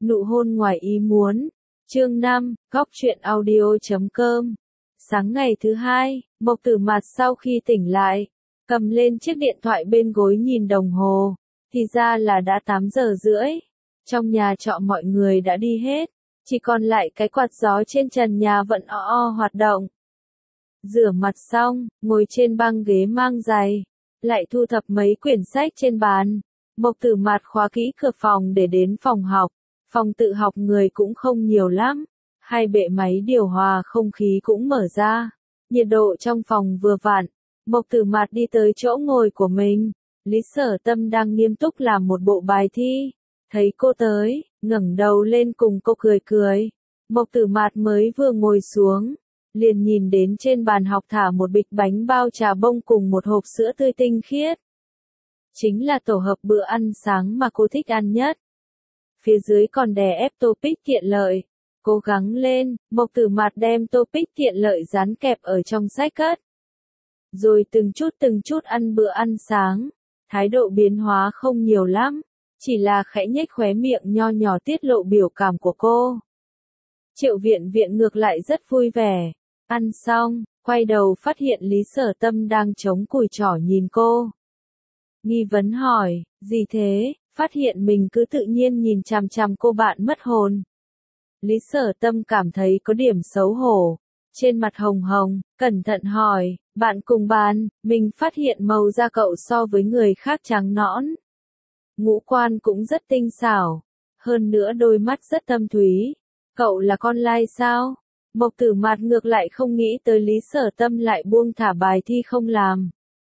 Nụ hôn ngoài ý muốn. Chương 5, góc truyện audio.com. Sáng ngày thứ hai, Mộc Tử Mạt sau khi tỉnh lại, cầm lên chiếc điện thoại bên gối nhìn đồng hồ, thì ra là đã 8 giờ rưỡi. Trong nhà trọ mọi người đã đi hết, chỉ còn lại cái quạt gió trên trần nhà vẫn hoạt động. Rửa mặt xong, ngồi trên băng ghế mang giày, lại thu thập mấy quyển sách trên bàn. Mộc Tử Mạt khóa kỹ cửa phòng để đến phòng học. Phòng tự học người cũng không nhiều lắm, hai bệ máy điều hòa không khí cũng mở ra, nhiệt độ trong phòng vừa vặn. Mộc Tử Mạt đi tới chỗ ngồi của mình, Lý Sở Tâm đang nghiêm túc làm một bộ bài thi, thấy cô tới, ngẩng đầu lên cùng cô cười cười. Mộc Tử Mạt mới vừa ngồi xuống, liền nhìn đến trên bàn học thả một bịch bánh bao trà bông cùng một hộp sữa tươi tinh khiết. Chính là tổ hợp bữa ăn sáng mà cô thích ăn nhất. Phía dưới còn đè ép topic tiện lợi. Cố gắng lên, Mộc Tử Mạt đem topic tiện lợi dán kẹp ở trong sách cất. Rồi từng chút ăn bữa ăn sáng. Thái độ biến hóa không nhiều lắm, chỉ là khẽ nhếch khóe miệng nho nhỏ tiết lộ biểu cảm của cô. Triệu Viện Viện ngược lại rất vui vẻ. Ăn xong, quay đầu phát hiện Lý Sở Tâm đang chống cùi trỏ nhìn cô. Nghi vấn hỏi, gì thế? Phát hiện mình cứ tự nhiên nhìn chằm chằm cô bạn mất hồn. Lý Sở Tâm cảm thấy có điểm xấu hổ, trên mặt hồng hồng, cẩn thận hỏi, bạn cùng bàn, mình phát hiện màu da cậu so với người khác trắng nõn. Ngũ quan cũng rất tinh xảo, hơn nữa đôi mắt rất thâm thúy. Cậu là con lai sao? Mộc Tử Mạt ngược lại không nghĩ tới Lý Sở Tâm lại buông thả bài thi không làm.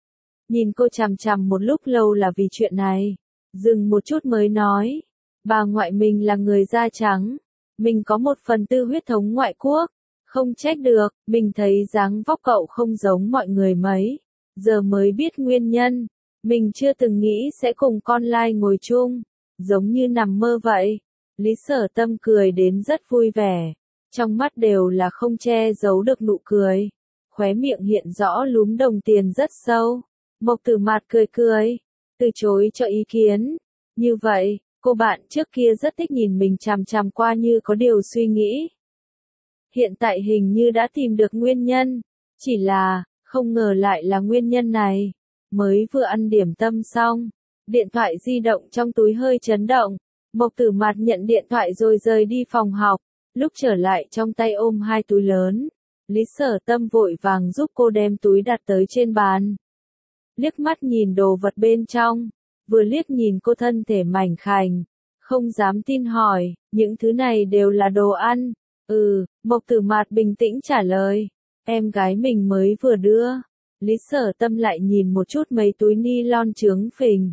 Nhìn cô chằm chằm một lúc lâu là vì chuyện này. Dừng một chút mới nói, bà ngoại mình là người da trắng, mình có 1/4 huyết thống ngoại quốc, không trách được, mình thấy dáng vóc cậu không giống mọi người mấy, giờ mới biết nguyên nhân, mình chưa từng nghĩ sẽ cùng con lai ngồi chung, giống như nằm mơ vậy. Lý Sở Tâm cười đến rất vui vẻ, trong mắt đều là không che giấu được nụ cười, khóe miệng hiện rõ lúm đồng tiền rất sâu. Mộc Tử Mạt cười cười, từ chối cho ý kiến. Như vậy, cô bạn trước kia rất thích nhìn mình chằm chằm qua như có điều suy nghĩ. Hiện tại hình như đã tìm được nguyên nhân, chỉ là, không ngờ lại là nguyên nhân này. Mới vừa ăn điểm tâm xong, điện thoại di động trong túi hơi chấn động. Mộc Tử Mạt nhận điện thoại rồi rời đi phòng học, lúc trở lại trong tay ôm 2 túi lớn. Lý Sở Tâm vội vàng giúp cô đem túi đặt tới trên bàn. Liếc mắt nhìn đồ vật bên trong, vừa liếc nhìn cô thân thể mảnh khảnh, không dám tin hỏi, những thứ này đều là đồ ăn. Mộc Tử Mạt bình tĩnh trả lời, em gái mình mới vừa đưa. Lý Sở Tâm lại nhìn một chút mấy túi ni lon chướng phình.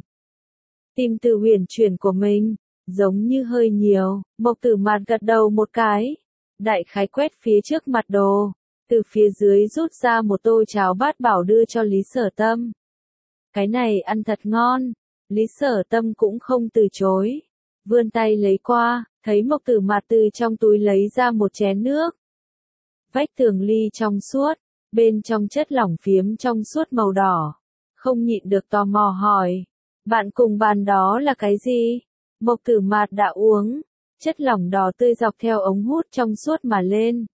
Tim từ huyền chuyển của mình, giống như hơi nhiều. Mộc Tử Mạt gật đầu một cái, đại khái quét phía trước mặt đồ, từ phía dưới rút ra một tô cháo bát bảo đưa cho Lý Sở Tâm. Cái này ăn thật ngon, Lý Sở Tâm cũng không từ chối. Vươn tay lấy qua, thấy Mộc Tử Mạt từ trong túi lấy ra một chén nước. Vách tường ly trong suốt, bên trong chất lỏng phiếm trong suốt màu đỏ. Không nhịn được tò mò hỏi, bạn cùng bàn đó là cái gì? Mộc Tử Mạt đã uống, chất lỏng đỏ tươi dọc theo ống hút trong suốt mà lên.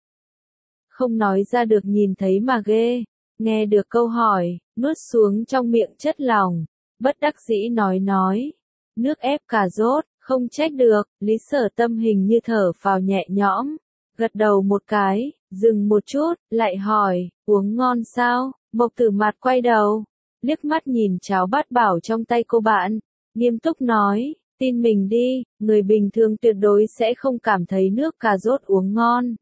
Không nói ra được nhìn thấy mà ghê. Nghe được câu hỏi, nuốt xuống trong miệng chất lỏng, bất đắc dĩ nói, nước ép cà rốt, không trách được. Lý Sở Tâm hình như thở phào nhẹ nhõm, gật đầu một cái, dừng một chút, lại hỏi, uống ngon sao? Mộc Tử Mạt quay đầu, liếc mắt nhìn cháo bát bảo trong tay cô bạn, nghiêm túc nói, tin mình đi, người bình thường tuyệt đối sẽ không cảm thấy nước cà rốt uống ngon.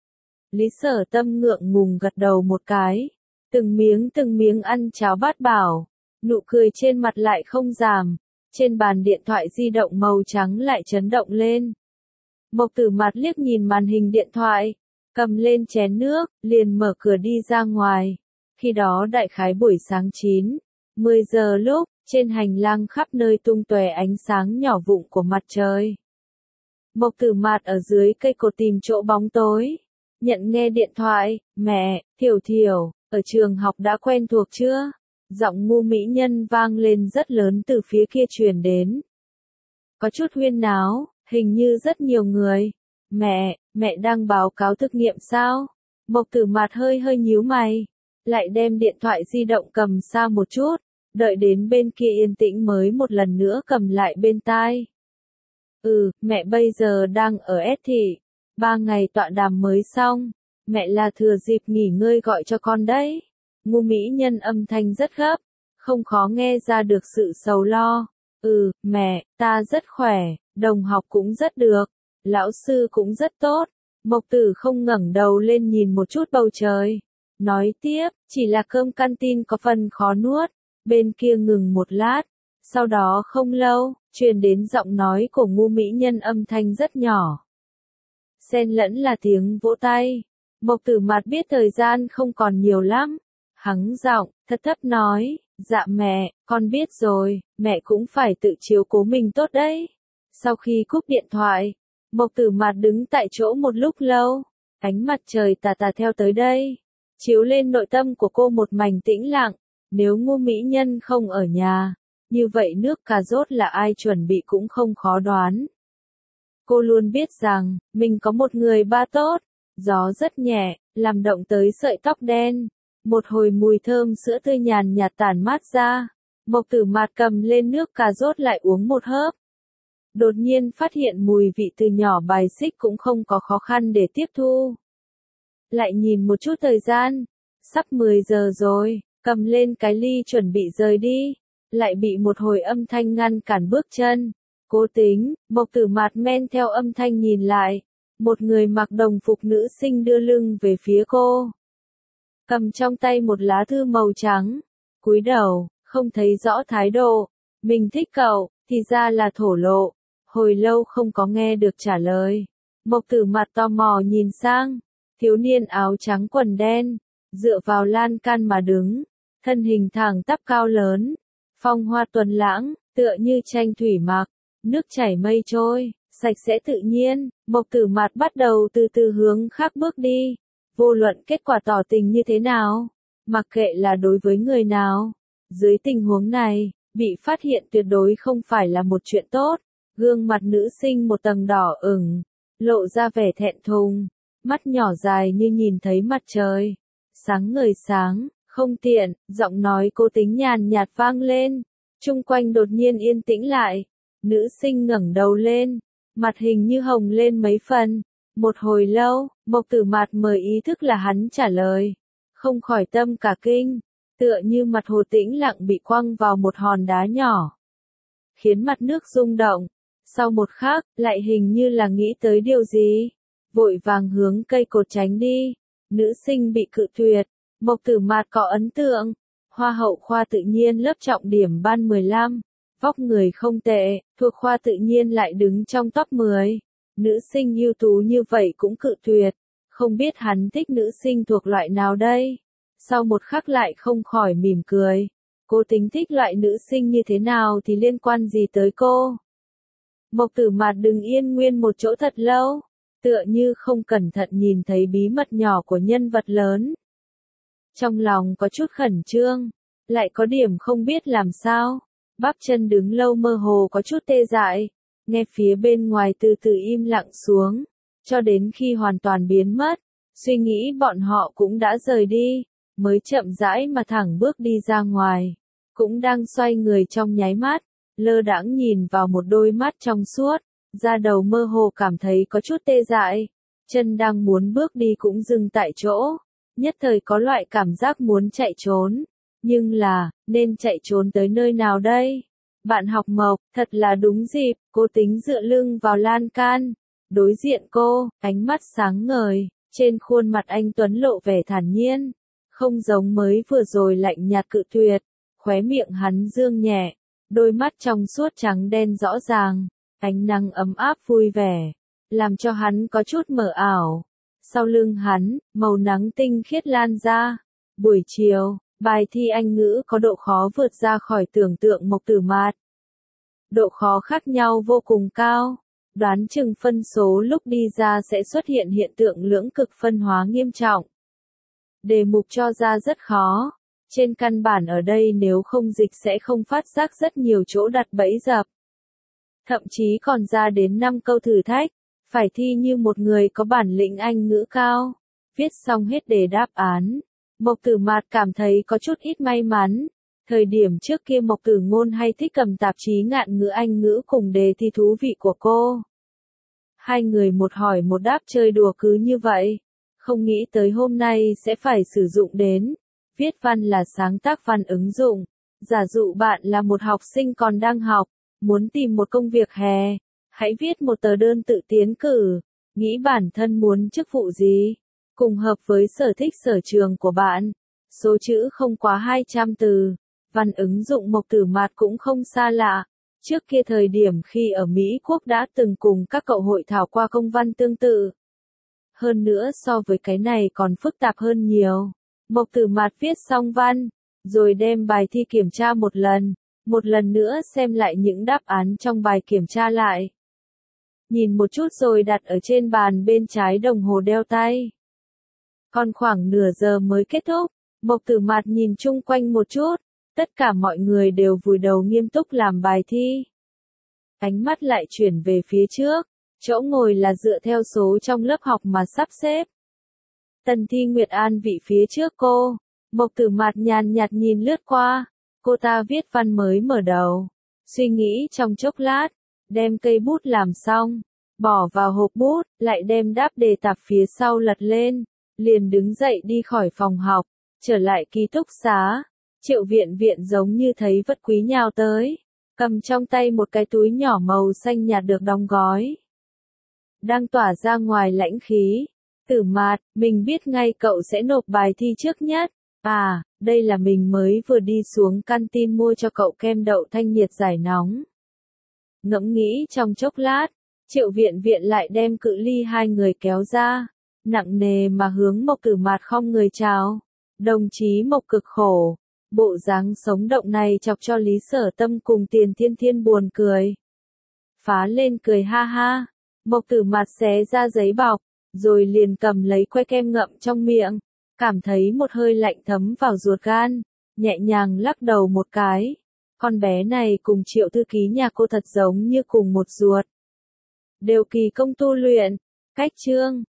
Lý Sở Tâm ngượng ngùng gật đầu một cái. Từng miếng ăn cháo bát bảo, nụ cười trên mặt lại không giảm, trên bàn điện thoại di động màu trắng lại chấn động lên. Mộc Tử Mạt liếc nhìn màn hình điện thoại, cầm lên chén nước, liền mở cửa đi ra ngoài. Khi đó đại khái buổi sáng 9-10 giờ lúc, trên hành lang khắp nơi tung tóe ánh sáng nhỏ vụn của mặt trời. Mộc Tử Mạt ở dưới cây cột tìm chỗ bóng tối, nhận nghe điện thoại, mẹ, Thiểu, ở trường học đã quen thuộc chưa? Giọng ngu mỹ nhân vang lên rất lớn từ phía kia truyền đến. Có chút huyên náo, Hình như rất nhiều người. Mẹ đang báo cáo thực nghiệm sao? Mộc Tử Mạt hơi hơi nhíu mày, lại đem điện thoại di động cầm xa một chút, đợi đến bên kia yên tĩnh mới một lần nữa cầm lại bên tai. Mẹ bây giờ đang ở S thị, 3 ngày tọa đàm mới xong, mẹ là thừa dịp nghỉ ngơi gọi cho con đấy. Ngô Mỹ Nhân âm thanh rất gấp, không khó nghe ra được sự sầu lo. Mẹ, ta rất khỏe, đồng học cũng rất được, lão sư cũng rất tốt. Mộc Tử không ngẩng đầu lên nhìn một chút bầu trời. Nói tiếp, chỉ là cơm canteen có phần khó nuốt. Bên kia ngừng một lát. Sau đó không lâu, truyền đến giọng nói của Ngô Mỹ Nhân âm thanh rất nhỏ. Xen lẫn là tiếng vỗ tay. Mộc Tử Mạt biết thời gian không còn nhiều lắm. Hắng giọng, thấp thấp nói, dạ mẹ, con biết rồi, mẹ cũng phải tự chiếu cố mình tốt đấy. Sau khi cúp điện thoại, Mộc Tử Mạt đứng tại chỗ một lúc lâu, ánh mặt trời tà tà theo tới đây, chiếu lên nội tâm của cô một mảnh tĩnh lặng. Nếu Ngô Mỹ Nhân không ở nhà, như vậy nước cà rốt là ai chuẩn bị cũng không khó đoán. Cô luôn biết rằng, mình có một người ba tốt, gió rất nhẹ, làm động tới sợi tóc đen. Một hồi mùi thơm sữa tươi nhàn nhạt tản mát ra, Mộc Tử Mạt cầm lên nước cà rốt lại uống một hớp. Đột nhiên phát hiện mùi vị từ nhỏ bài xích cũng không có khó khăn để tiếp thu. Lại nhìn một chút thời gian, sắp 10 giờ rồi, cầm lên cái ly chuẩn bị rời đi, lại bị một hồi âm thanh ngăn cản bước chân. Cố tính, Mộc Tử Mạt men theo âm thanh nhìn lại, một người mặc đồng phục nữ sinh đưa lưng về phía cô. Cầm trong tay một lá thư màu trắng, cúi đầu, không thấy rõ thái độ. Mình thích cậu, thì ra là thổ lộ. Hồi lâu không có nghe được trả lời. Mộc Tử Mạt tò mò nhìn sang, thiếu niên áo trắng quần đen, dựa vào lan can mà đứng, thân hình thẳng tắp cao lớn, phong hoa tuấn lãng, tựa như tranh thủy mặc, nước chảy mây trôi, sạch sẽ tự nhiên. Mộc Tử Mạt bắt đầu từ từ hướng khác bước đi. Vô luận kết quả tỏ tình như thế nào, mặc kệ là đối với người nào, dưới tình huống này, bị phát hiện tuyệt đối không phải là một chuyện tốt. Gương mặt nữ sinh một tầng đỏ ửng, lộ ra vẻ thẹn thùng, mắt nhỏ dài như nhìn thấy mặt trời. Sáng ngời sáng, không tiện, giọng nói cố tính nhàn nhạt vang lên, chung quanh đột nhiên yên tĩnh lại. Nữ sinh ngẩng đầu lên, mặt hình như hồng lên mấy phần. Một hồi lâu, Mộc Tử Mạt mới ý thức là hắn trả lời, không khỏi tâm cả kinh, tựa như mặt hồ tĩnh lặng bị quăng vào một hòn đá nhỏ, khiến mặt nước rung động. Sau một khắc, lại hình như là nghĩ tới điều gì, vội vàng hướng cây cột tránh đi. Nữ sinh bị cự tuyệt, Mộc Tử Mạt có ấn tượng, hoa hậu khoa tự nhiên lớp trọng điểm ban 15, vóc người không tệ, thuộc khoa tự nhiên lại đứng trong top 10. Nữ sinh ưu tú như vậy cũng cự tuyệt, không biết hắn thích nữ sinh thuộc loại nào đây. Sau một khắc lại không khỏi mỉm cười, cô tính thích loại nữ sinh như thế nào thì liên quan gì tới cô. Mộc Tử Mạt đứng yên nguyên một chỗ thật lâu, tựa như không cẩn thận nhìn thấy bí mật nhỏ của nhân vật lớn. Trong lòng có chút khẩn trương, lại có điểm không biết làm sao, bắp chân đứng lâu mơ hồ có chút tê dại. Nghe phía bên ngoài từ từ im lặng xuống, cho đến khi hoàn toàn biến mất, suy nghĩ bọn họ cũng đã rời đi, mới chậm rãi mà thẳng bước đi ra ngoài, cũng đang xoay người trong nháy mắt, lơ đãng nhìn vào một đôi mắt trong suốt, da đầu mơ hồ cảm thấy có chút tê dại, chân đang muốn bước đi cũng dừng tại chỗ, nhất thời có loại cảm giác muốn chạy trốn, nhưng là, nên chạy trốn tới nơi nào đây? Bạn học Mộc, thật là đúng dịp, cô tính dựa lưng vào lan can. Đối diện cô, ánh mắt sáng ngời, trên khuôn mặt anh Tuấn lộ vẻ thản nhiên. Không giống mới vừa rồi lạnh nhạt cự tuyệt, khóe miệng hắn dương nhẹ, đôi mắt trong suốt trắng đen rõ ràng, ánh nắng ấm áp vui vẻ, làm cho hắn có chút mờ ảo. Sau lưng hắn, màu nắng tinh khiết lan ra. Buổi chiều, bài thi Anh ngữ có độ khó vượt ra khỏi tưởng tượng Mộc Tử Mạt. Độ khó khác nhau vô cùng cao, đoán chừng phân số lúc đi ra sẽ xuất hiện hiện tượng lưỡng cực phân hóa nghiêm trọng. Đề mục cho ra rất khó, trên căn bản ở đây nếu không dịch sẽ không phát giác rất nhiều chỗ đặt bẫy dập. thậm chí còn ra đến 5 câu thử thách, phải thi như một người có bản lĩnh Anh ngữ cao. Viết xong hết đề đáp án, Mộc Tử Mạt cảm thấy có chút ít may mắn. Thời điểm trước kia Mộc Tử Ngôn hay thích cầm tạp chí ngạn ngữ Anh ngữ cùng đề thi thú vị của cô. Hai người một hỏi một đáp chơi đùa cứ như vậy. Không nghĩ tới hôm nay sẽ phải sử dụng đến. Viết văn là sáng tác văn ứng dụng. Giả dụ bạn là một học sinh còn đang học, muốn tìm một công việc hè. Hãy viết một tờ đơn tự tiến cử. Nghĩ bản thân muốn chức vụ gì, cùng hợp với sở thích sở trường của bạn. Số chữ không quá 200 từ. Văn ứng dụng Mộc Tử Mạt cũng không xa lạ. Trước kia thời điểm khi ở Mỹ Quốc đã từng cùng các cậu hội thảo qua công văn tương tự. Hơn nữa so với cái này còn phức tạp hơn nhiều. Mộc Tử Mạt viết xong văn, rồi đem bài thi kiểm tra một lần nữa xem lại những đáp án trong bài kiểm tra lại. Nhìn một chút rồi đặt ở trên bàn bên trái đồng hồ đeo tay. Còn khoảng nửa giờ mới kết thúc, Mộc Tử Mạt nhìn chung quanh một chút, tất cả mọi người đều vùi đầu nghiêm túc làm bài thi. Ánh mắt lại chuyển về phía trước, chỗ ngồi là dựa theo số trong lớp học mà sắp xếp. Tần Thi Nguyệt An vị phía trước cô, Mộc Tử Mạt nhàn nhạt nhìn lướt qua, cô ta viết văn mới mở đầu, suy nghĩ trong chốc lát, đem cây bút làm xong, bỏ vào hộp bút, lại đem đáp đề tập phía sau lật lên, liền đứng dậy đi khỏi phòng học, trở lại ký túc xá. Triệu Viện Viện giống như thấy vật quý nhào tới, cầm trong tay một cái túi nhỏ màu xanh nhạt được đóng gói. Đang tỏa ra ngoài lãnh khí. Tử Mạt, mình biết ngay cậu sẽ nộp bài thi trước nhất. À, đây là mình mới vừa đi xuống canteen mua cho cậu kem đậu thanh nhiệt giải nóng. Ngẫm nghĩ trong chốc lát, Triệu Viện Viện lại đem cự ly hai người kéo ra, nặng nề mà hướng Mộc Tử Mạt khom người chào. Đồng chí Mộc cực khổ. Bộ dáng sống động này chọc cho Lý Sở Tâm cùng Tiền Thiên Thiên buồn cười. Phá lên cười ha ha. Mộc Tử Mạt xé ra giấy bọc, rồi liền cầm lấy que kem ngậm trong miệng, cảm thấy một hơi lạnh thấm vào ruột gan, nhẹ nhàng lắc đầu một cái. Con bé này cùng Triệu thư ký nhà cô thật giống như cùng một ruột. Đều kỳ công tu luyện. Cách chương